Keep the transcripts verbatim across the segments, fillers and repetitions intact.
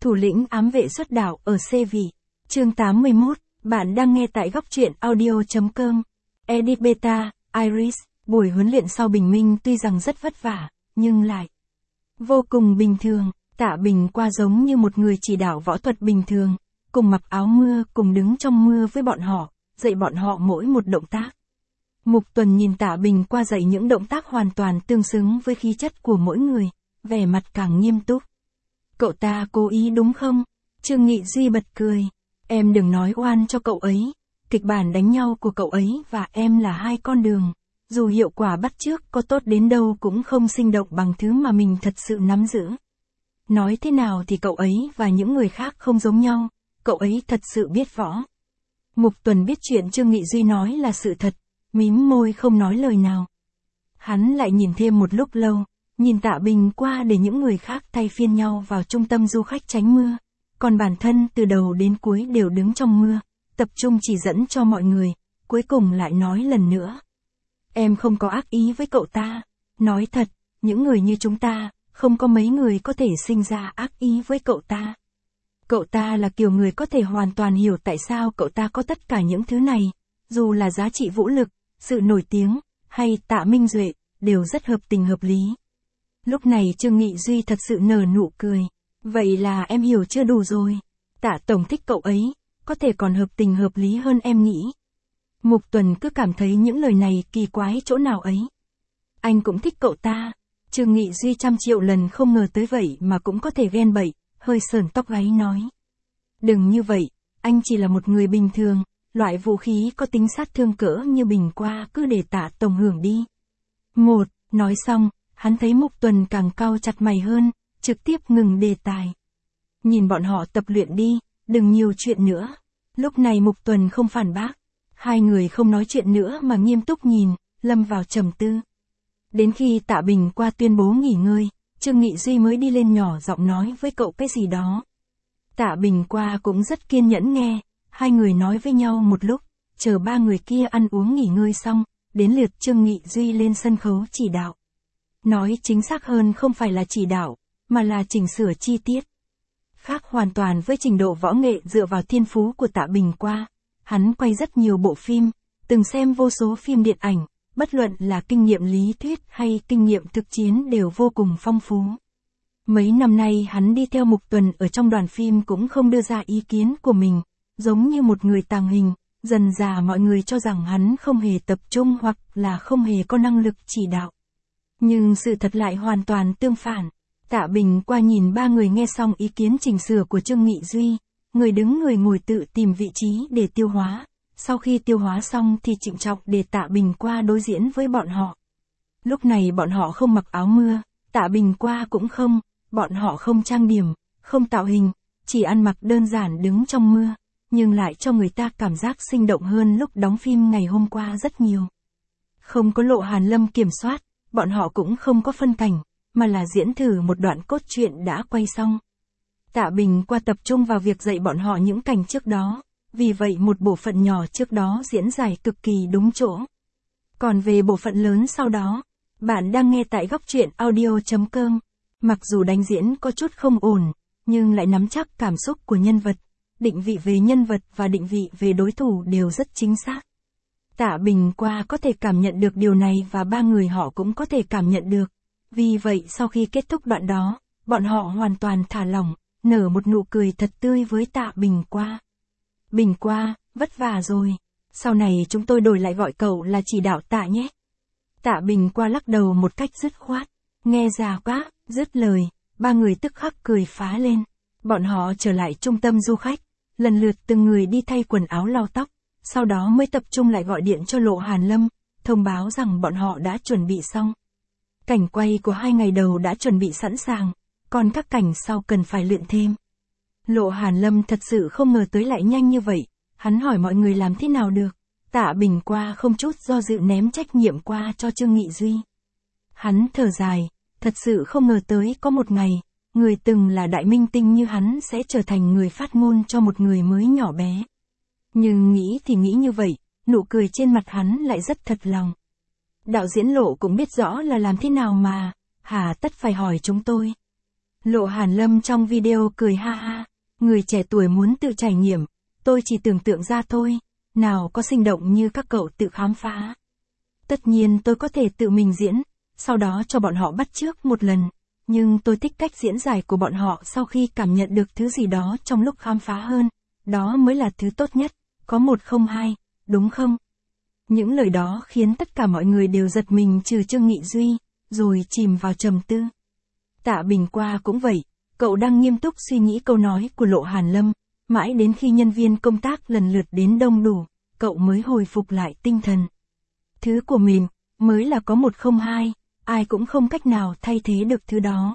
Thủ lĩnh ám vệ xuất đạo ở xê vị. Chương tám mươi mốt, bạn đang nghe tại góc truyện audio.com. Edit Beta, Iris, buổi huấn luyện sau bình minh tuy rằng rất vất vả, nhưng lại vô cùng bình thường. Tạ Bình qua giống như một người chỉ đạo võ thuật bình thường, cùng mặc áo mưa, cùng đứng trong mưa với bọn họ, dạy bọn họ mỗi một động tác. Mục Tuần nhìn Tạ Bình qua dạy những động tác hoàn toàn tương xứng với khí chất của mỗi người, vẻ mặt càng nghiêm túc. Cậu ta cố ý đúng không? Trương Nghị Duy bật cười. Em đừng nói oan cho cậu ấy. Kịch bản đánh nhau của cậu ấy và em là hai con đường. Dù hiệu quả bắt chước có tốt đến đâu cũng không sinh động bằng thứ mà mình thật sự nắm giữ. Nói thế nào thì cậu ấy và những người khác không giống nhau. Cậu ấy thật sự biết võ. Mục Tuần biết chuyện Trương Nghị Duy nói là sự thật, mím môi không nói lời nào. Hắn lại nhìn thêm một lúc lâu, nhìn Tạ Bình qua để những người khác thay phiên nhau vào trung tâm du khách tránh mưa. Còn bản thân từ đầu đến cuối đều đứng trong mưa, tập trung chỉ dẫn cho mọi người, cuối cùng lại nói lần nữa. Em không có ác ý với cậu ta. Nói thật, những người như chúng ta, không có mấy người có thể sinh ra ác ý với cậu ta. Cậu ta là kiểu người có thể hoàn toàn hiểu tại sao cậu ta có tất cả những thứ này, dù là giá trị vũ lực, sự nổi tiếng, hay Tạ Minh Duệ, đều rất hợp tình hợp lý. Lúc này Trương Nghị Duy thật sự nở nụ cười. Vậy là em hiểu chưa đủ rồi. Tạ Tổng thích cậu ấy, có thể còn hợp tình hợp lý hơn em nghĩ. Mục Tuần cứ cảm thấy những lời này kỳ quái chỗ nào ấy. Anh cũng thích cậu ta. Trương Nghị Duy trăm triệu lần không ngờ tới vậy mà cũng có thể ghen bậy, hơi sờn tóc gáy nói. Đừng như vậy, anh chỉ là một người bình thường, loại vũ khí có tính sát thương cỡ như bình qua cứ để Tạ Tổng hưởng đi. Một, nói xong, hắn thấy Mục Tuần càng cau chặt mày hơn, trực tiếp ngừng đề tài. Nhìn bọn họ tập luyện đi, đừng nhiều chuyện nữa. Lúc này Mục Tuần không phản bác. Hai người không nói chuyện nữa mà nghiêm túc nhìn, lâm vào trầm tư. Đến khi Tạ Bình qua tuyên bố nghỉ ngơi, Trương Nghị Duy mới đi lên nhỏ giọng nói với cậu cái gì đó. Tạ Bình qua cũng rất kiên nhẫn nghe, hai người nói với nhau một lúc, chờ ba người kia ăn uống nghỉ ngơi xong, đến lượt Trương Nghị Duy lên sân khấu chỉ đạo. Nói chính xác hơn không phải là chỉ đạo, mà là chỉnh sửa chi tiết. Khác hoàn toàn với trình độ võ nghệ dựa vào thiên phú của Tạ Bình qua. Hắn quay rất nhiều bộ phim, từng xem vô số phim điện ảnh, bất luận là kinh nghiệm lý thuyết hay kinh nghiệm thực chiến đều vô cùng phong phú. Mấy năm nay hắn đi theo Mục Tuần ở trong đoàn phim cũng không đưa ra ý kiến của mình, giống như một người tàng hình, dần dà mọi người cho rằng hắn không hề tập trung hoặc là không hề có năng lực chỉ đạo. Nhưng sự thật lại hoàn toàn tương phản. Tạ Bình qua nhìn ba người nghe xong ý kiến chỉnh sửa của Trương Nghị Duy, người đứng người ngồi tự tìm vị trí để tiêu hóa, sau khi tiêu hóa xong thì trịnh trọng để Tạ Bình qua đối diễn với bọn họ. Lúc này bọn họ không mặc áo mưa, Tạ Bình qua cũng không, bọn họ không trang điểm, không tạo hình, chỉ ăn mặc đơn giản đứng trong mưa, nhưng lại cho người ta cảm giác sinh động hơn lúc đóng phim ngày hôm qua rất nhiều. Không có Lộ Hàn Lâm kiểm soát, bọn họ cũng không có phân cảnh, mà là diễn thử một đoạn cốt truyện đã quay xong. Tạ Bình qua tập trung vào việc dạy bọn họ những cảnh trước đó, vì vậy một bộ phận nhỏ trước đó diễn giải cực kỳ đúng chỗ. Còn về bộ phận lớn sau đó, bạn đang nghe tại góc truyện audio.com. Mặc dù đánh diễn có chút không ổn, nhưng lại nắm chắc cảm xúc của nhân vật, định vị về nhân vật và định vị về đối thủ đều rất chính xác. Tạ Bình qua có thể cảm nhận được điều này và ba người họ cũng có thể cảm nhận được. Vì vậy sau khi kết thúc đoạn đó, bọn họ hoàn toàn thả lỏng, nở một nụ cười thật tươi với Tạ Bình qua. Bình qua, vất vả rồi. Sau này chúng tôi đổi lại gọi cậu là chỉ đạo Tạ nhé. Tạ Bình qua lắc đầu một cách dứt khoát. Nghe già quá, dứt lời, ba người tức khắc cười phá lên. Bọn họ trở lại trung tâm du khách, lần lượt từng người đi thay quần áo lau tóc, sau đó mới tập trung lại gọi điện cho Lộ Hàn Lâm, thông báo rằng bọn họ đã chuẩn bị xong. Cảnh quay của hai ngày đầu đã chuẩn bị sẵn sàng, còn các cảnh sau cần phải luyện thêm. Lộ Hàn Lâm thật sự không ngờ tới lại nhanh như vậy, hắn hỏi mọi người làm thế nào được. Tạ Bình qua không chút do dự ném trách nhiệm qua cho Trương Nghị Duy. Hắn thở dài, thật sự không ngờ tới có một ngày, người từng là đại minh tinh như hắn sẽ trở thành người phát ngôn cho một người mới nhỏ bé. Nhưng nghĩ thì nghĩ như vậy, nụ cười trên mặt hắn lại rất thật lòng. Đạo diễn Lộ cũng biết rõ là làm thế nào mà, hà tất phải hỏi chúng tôi. Lộ Hàn Lâm trong video cười ha ha. Người trẻ tuổi muốn tự trải nghiệm, tôi chỉ tưởng tượng ra thôi, nào có sinh động như các cậu tự khám phá. Tất nhiên tôi có thể tự mình diễn, sau đó cho bọn họ bắt chước một lần, nhưng tôi thích cách diễn giải của bọn họ sau khi cảm nhận được thứ gì đó trong lúc khám phá hơn, đó mới là thứ tốt nhất, có một không hai, đúng không? Những lời đó khiến tất cả mọi người đều giật mình trừ Trương Nghị Duy, rồi chìm vào trầm tư. Tạ Bình Qua cũng vậy, cậu đang nghiêm túc suy nghĩ câu nói của Lộ Hàn Lâm, mãi đến khi nhân viên công tác lần lượt đến đông đủ, cậu mới hồi phục lại tinh thần. Thứ của mình, mới là có một không hai, ai cũng không cách nào thay thế được thứ đó.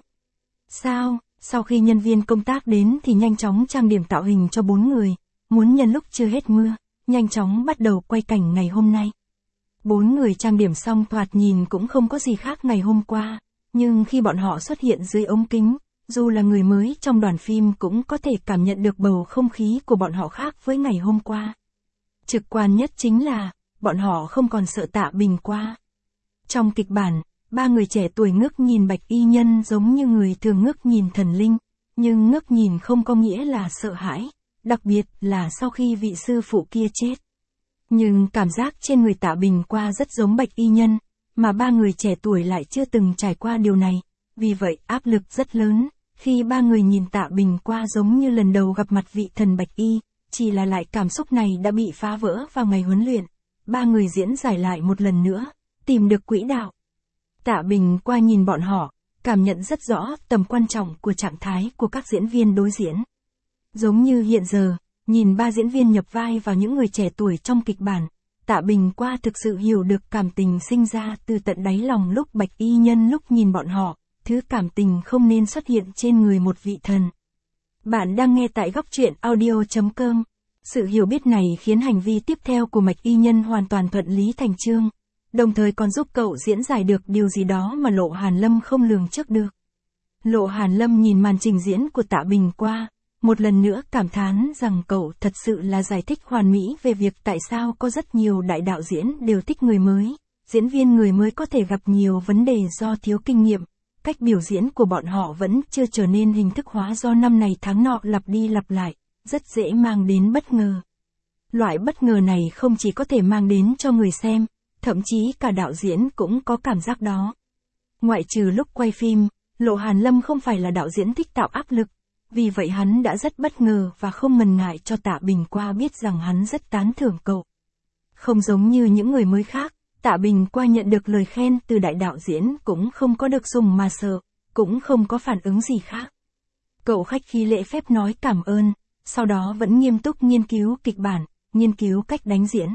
Sao, sau khi nhân viên công tác đến thì nhanh chóng trang điểm tạo hình cho bốn người, muốn nhân lúc chưa hết mưa, nhanh chóng bắt đầu quay cảnh ngày hôm nay. Bốn người trang điểm xong thoạt nhìn cũng không có gì khác ngày hôm qua, nhưng khi bọn họ xuất hiện dưới ống kính, dù là người mới trong đoàn phim cũng có thể cảm nhận được bầu không khí của bọn họ khác với ngày hôm qua. Trực quan nhất chính là, bọn họ không còn sợ Tạ Bình Qua. Trong kịch bản, ba người trẻ tuổi ngước nhìn Bạch Y Nhân giống như người thường ngước nhìn thần linh, nhưng ngước nhìn không có nghĩa là sợ hãi, đặc biệt là sau khi vị sư phụ kia chết. Nhưng cảm giác trên người Tạ Bình Qua rất giống Bạch Y Nhân, mà ba người trẻ tuổi lại chưa từng trải qua điều này, vì vậy áp lực rất lớn, khi ba người nhìn Tạ Bình Qua giống như lần đầu gặp mặt vị thần Bạch Y, chỉ là lại cảm xúc này đã bị phá vỡ vào ngày huấn luyện, ba người diễn giải lại một lần nữa, tìm được quỹ đạo. Tạ Bình Qua nhìn bọn họ, cảm nhận rất rõ tầm quan trọng của trạng thái của các diễn viên đối diễn. Giống như hiện giờ, nhìn ba diễn viên nhập vai vào những người trẻ tuổi trong kịch bản, Tạ Bình Qua thực sự hiểu được cảm tình sinh ra từ tận đáy lòng lúc Bạch Y Nhân lúc nhìn bọn họ, thứ cảm tình không nên xuất hiện trên người một vị thần. Bạn đang nghe tại góc truyện audio chấm com. Sự hiểu biết này khiến hành vi tiếp theo của Bạch Y Nhân hoàn toàn thuận lý thành chương, đồng thời còn giúp cậu diễn giải được điều gì đó mà Lộ Hàn Lâm không lường trước được. Lộ Hàn Lâm nhìn màn trình diễn của Tạ Bình Qua, một lần nữa cảm thán rằng cậu thật sự là giải thích hoàn mỹ về việc tại sao có rất nhiều đại đạo diễn đều thích người mới, diễn viên người mới có thể gặp nhiều vấn đề do thiếu kinh nghiệm, cách biểu diễn của bọn họ vẫn chưa trở nên hình thức hóa do năm này tháng nọ lặp đi lặp lại, rất dễ mang đến bất ngờ. Loại bất ngờ này không chỉ có thể mang đến cho người xem, thậm chí cả đạo diễn cũng có cảm giác đó. Ngoại trừ lúc quay phim, Lộ Hàn Lâm không phải là đạo diễn thích tạo áp lực, vì vậy hắn đã rất bất ngờ và không ngần ngại cho Tạ Bình Qua biết rằng hắn rất tán thưởng cậu. Không giống như những người mới khác, Tạ Bình Qua nhận được lời khen từ đại đạo diễn cũng không có được dùng mà sợ, cũng không có phản ứng gì khác. Cậu khách khí lễ phép nói cảm ơn, sau đó vẫn nghiêm túc nghiên cứu kịch bản, nghiên cứu cách đánh diễn.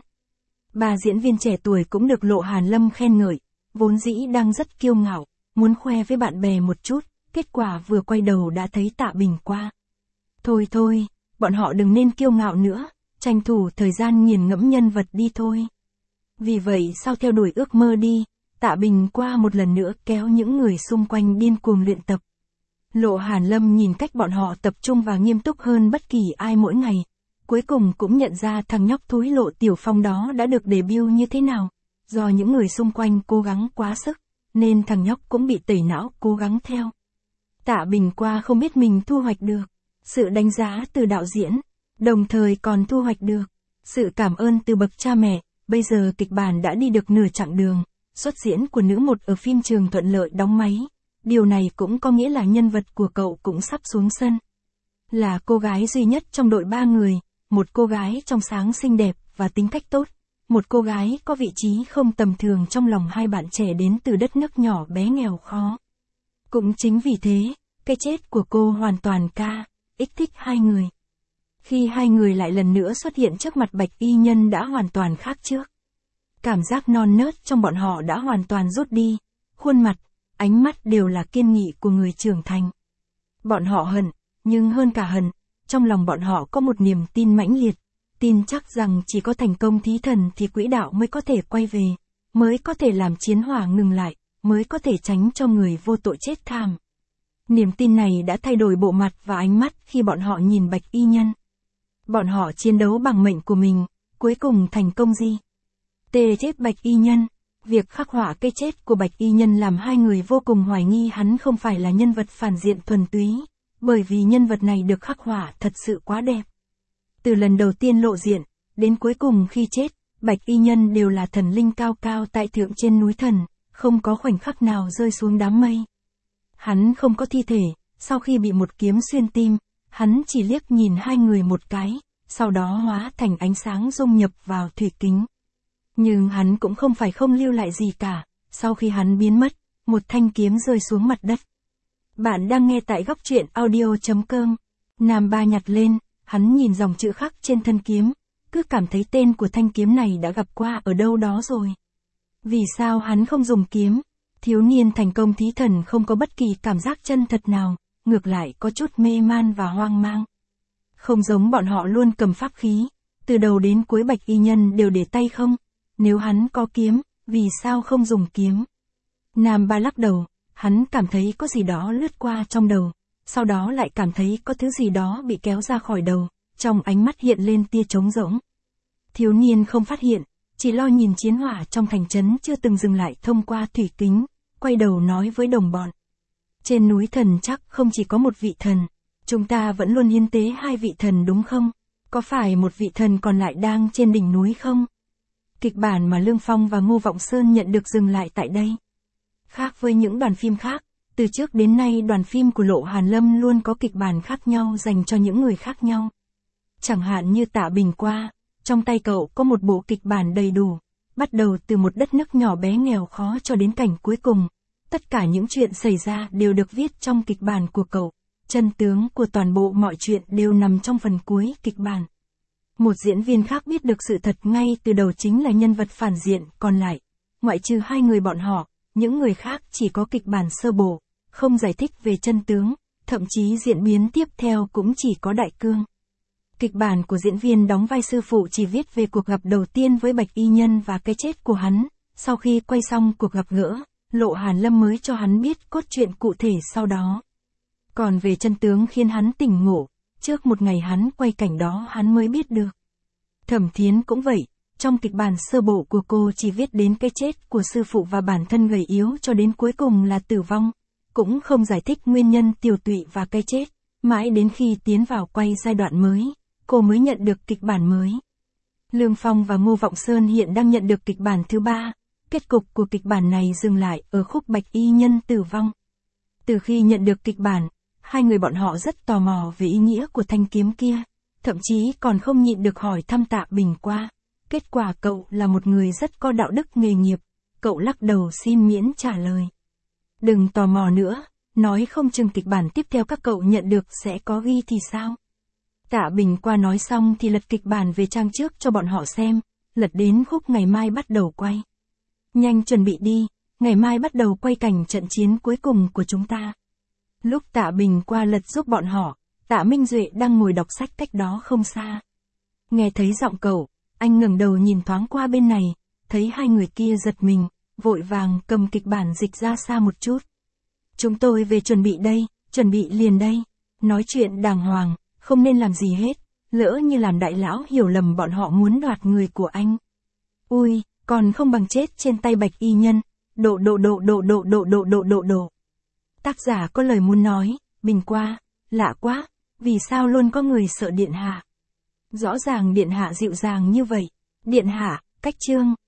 Ba diễn viên trẻ tuổi cũng được Lộ Hàn Lâm khen ngợi, vốn dĩ đang rất kiêu ngạo, muốn khoe với bạn bè một chút, kết quả vừa quay đầu đã thấy Tạ Bình Qua. Thôi thôi, bọn họ đừng nên kiêu ngạo nữa, tranh thủ thời gian nghiền ngẫm nhân vật đi thôi. Vì vậy sau theo đuổi ước mơ đi, Tạ Bình Qua một lần nữa kéo những người xung quanh điên cuồng luyện tập. Lộ Hàn Lâm nhìn cách bọn họ tập trung và nghiêm túc hơn bất kỳ ai mỗi ngày, cuối cùng cũng nhận ra thằng nhóc thúi Lộ Tiểu Phong đó đã được debut như thế nào, do những người xung quanh cố gắng quá sức, nên thằng nhóc cũng bị tẩy não cố gắng theo. Tạ Bình Qua không biết mình thu hoạch được sự đánh giá từ đạo diễn, đồng thời còn thu hoạch được sự cảm ơn từ bậc cha mẹ. Bây giờ kịch bản đã đi được nửa chặng đường, xuất diễn của nữ một ở phim trường thuận lợi đóng máy. Điều này cũng có nghĩa là nhân vật của cậu cũng sắp xuống sân. Là cô gái duy nhất trong đội ba người, một cô gái trong sáng xinh đẹp và tính cách tốt, một cô gái có vị trí không tầm thường trong lòng hai bạn trẻ đến từ đất nước nhỏ bé nghèo khó. Cũng chính vì thế, cái chết của cô hoàn toàn ca, ích thích hai người. Khi hai người lại lần nữa xuất hiện trước mặt Bạch Y Nhân đã hoàn toàn khác trước. Cảm giác non nớt trong bọn họ đã hoàn toàn rút đi, khuôn mặt, ánh mắt đều là kiên nghị của người trưởng thành. Bọn họ hận, nhưng hơn cả hận, trong lòng bọn họ có một niềm tin mãnh liệt, tin chắc rằng chỉ có thành công thí thần thì quỹ đạo mới có thể quay về, mới có thể làm chiến hỏa ngừng lại, mới có thể tránh cho người vô tội chết thảm. Niềm tin này đã thay đổi bộ mặt và ánh mắt khi bọn họ nhìn Bạch Y Nhân. Bọn họ chiến đấu bằng mệnh của mình, cuối cùng thành công gì? Tê chết Bạch Y Nhân. Việc khắc họa cái chết của Bạch Y Nhân làm hai người vô cùng hoài nghi hắn không phải là nhân vật phản diện thuần túy, bởi vì nhân vật này được khắc họa thật sự quá đẹp. Từ lần đầu tiên lộ diện, đến cuối cùng khi chết, Bạch Y Nhân đều là thần linh cao cao tại thượng trên núi thần, không có khoảnh khắc nào rơi xuống đám mây. Hắn không có thi thể, sau khi bị một kiếm xuyên tim, hắn chỉ liếc nhìn hai người một cái, sau đó hóa thành ánh sáng dung nhập vào thủy kính. Nhưng hắn cũng không phải không lưu lại gì cả, sau khi hắn biến mất, một thanh kiếm rơi xuống mặt đất. Bạn đang nghe tại góc truyện audio chấm com. Nam Ba nhặt lên, hắn nhìn dòng chữ khắc trên thân kiếm, cứ cảm thấy tên của thanh kiếm này đã gặp qua ở đâu đó rồi. Vì sao hắn không dùng kiếm? Thiếu niên thành công thí thần không có bất kỳ cảm giác chân thật nào, ngược lại có chút mê man và hoang mang. Không giống bọn họ luôn cầm pháp khí, từ đầu đến cuối Bạch Y Nhân đều để tay không. Nếu hắn có kiếm, vì sao không dùng kiếm? Nam Ba lắc đầu, hắn cảm thấy có gì đó lướt qua trong đầu, sau đó lại cảm thấy có thứ gì đó bị kéo ra khỏi đầu, trong ánh mắt hiện lên tia trống rỗng. Thiếu niên không phát hiện, chỉ lo nhìn chiến hỏa trong thành trấn chưa từng dừng lại thông qua thủy kính, quay đầu nói với đồng bọn. Trên núi thần chắc không chỉ có một vị thần, chúng ta vẫn luôn hiến tế hai vị thần đúng không? Có phải một vị thần còn lại đang trên đỉnh núi không? Kịch bản mà Lương Phong và Ngô Vọng Sơn nhận được dừng lại tại đây. Khác với những đoàn phim khác, từ trước đến nay đoàn phim của Lộ Hàn Lâm luôn có kịch bản khác nhau dành cho những người khác nhau. Chẳng hạn như Tạ Bình qua, trong tay cậu có một bộ kịch bản đầy đủ, bắt đầu từ một đất nước nhỏ bé nghèo khó cho đến cảnh cuối cùng. Tất cả những chuyện xảy ra đều được viết trong kịch bản của cậu, chân tướng của toàn bộ mọi chuyện đều nằm trong phần cuối kịch bản. Một diễn viên khác biết được sự thật ngay từ đầu chính là nhân vật phản diện, còn lại, ngoại trừ hai người bọn họ, những người khác chỉ có kịch bản sơ bộ, không giải thích về chân tướng, thậm chí diễn biến tiếp theo cũng chỉ có đại cương. Kịch bản của diễn viên đóng vai sư phụ chỉ viết về cuộc gặp đầu tiên với Bạch Y Nhân và cái chết của hắn, sau khi quay xong cuộc gặp gỡ, Lộ Hàn Lâm mới cho hắn biết cốt truyện cụ thể sau đó. Còn về chân tướng khiến hắn tỉnh ngộ, trước một ngày hắn quay cảnh đó hắn mới biết được. Thẩm Thiến cũng vậy, trong kịch bản sơ bộ của cô chỉ viết đến cái chết của sư phụ và bản thân gầy yếu cho đến cuối cùng là tử vong, cũng không giải thích nguyên nhân tiểu tụy và cái chết, mãi đến khi tiến vào quay giai đoạn mới, cô mới nhận được kịch bản mới. Lương Phong và Ngô Vọng Sơn hiện đang nhận được kịch bản thứ ba, kết cục của kịch bản này dừng lại ở khúc Bạch Y Nhân tử vong. Từ khi nhận được kịch bản, hai người bọn họ rất tò mò về ý nghĩa của thanh kiếm kia, thậm chí còn không nhịn được hỏi thăm Tạ Bình qua. Kết quả cậu là một người rất có đạo đức nghề nghiệp, cậu lắc đầu xin miễn trả lời. Đừng tò mò nữa, nói không chừng kịch bản tiếp theo các cậu nhận được sẽ có ghi thì sao? Tạ Bình qua nói xong thì lật kịch bản về trang trước cho bọn họ xem, lật đến khúc ngày mai bắt đầu quay. Nhanh chuẩn bị đi, ngày mai bắt đầu quay cảnh trận chiến cuối cùng của chúng ta. Lúc Tạ Bình qua lật giúp bọn họ, Tạ Minh Duệ đang ngồi đọc sách cách đó không xa. Nghe thấy giọng cậu, anh ngẩng đầu nhìn thoáng qua bên này, thấy hai người kia giật mình, vội vàng cầm kịch bản dịch ra xa một chút. Chúng tôi về chuẩn bị đây, chuẩn bị liền đây. Nói chuyện đàng hoàng, không nên làm gì hết, lỡ như làm đại lão hiểu lầm bọn họ muốn đoạt người của anh. Ui, còn không bằng chết trên tay Bạch Y Nhân, độ độ độ độ độ độ độ độ độ độ. Tác giả có lời muốn nói, Bình qua, lạ quá, vì sao luôn có người sợ Điện Hạ? Rõ ràng Điện Hạ dịu dàng như vậy. Điện Hạ, cách chương.